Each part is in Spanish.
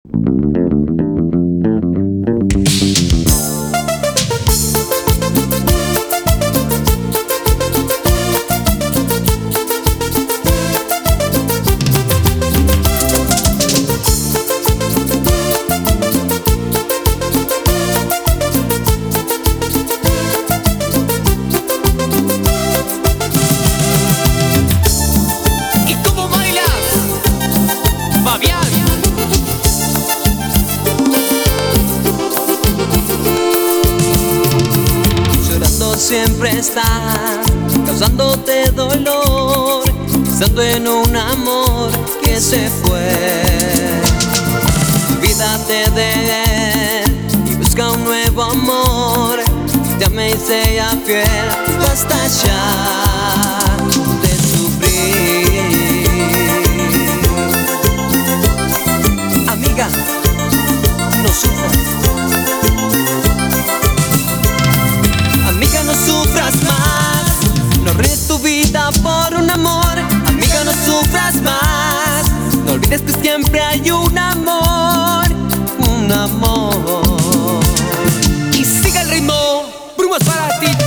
Siempre estás causándote dolor, pensando en un amor que se fue. Olvídate de él y busca un nuevo amor. Te amé y sea fiel, basta ya de sufrir. Amiga, no sufras. No sufras más, no arruines tu vida por un amor. Amiga, no sufras más, no olvides que siempre hay un amor, un amor. Y sigue el ritmo, Brumas para ti,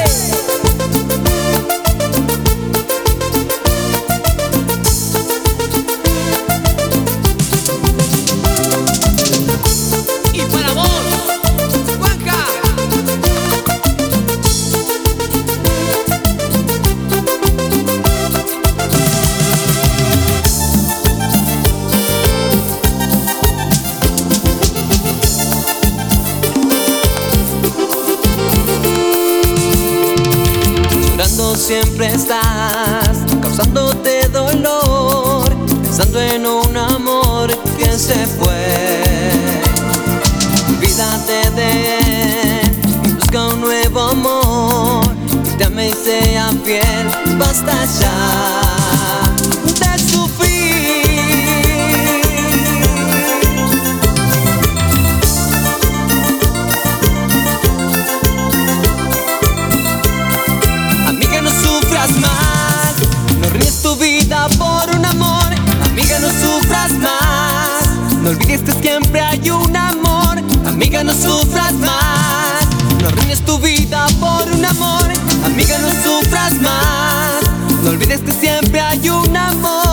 y para vos, Juanja. Siempre estás causándote dolor, pensando en un amor que se fue. Olvídate de él y busca un nuevo amor. Que te ame y sea fiel, basta ya de sufrir. Más, no ríes tu vida por un amor. Amiga, no sufras más, no olvides que siempre hay un amor. Amiga, no sufras más, no ríes tu vida por un amor. Amiga, no sufras más, no olvides que siempre hay un amor.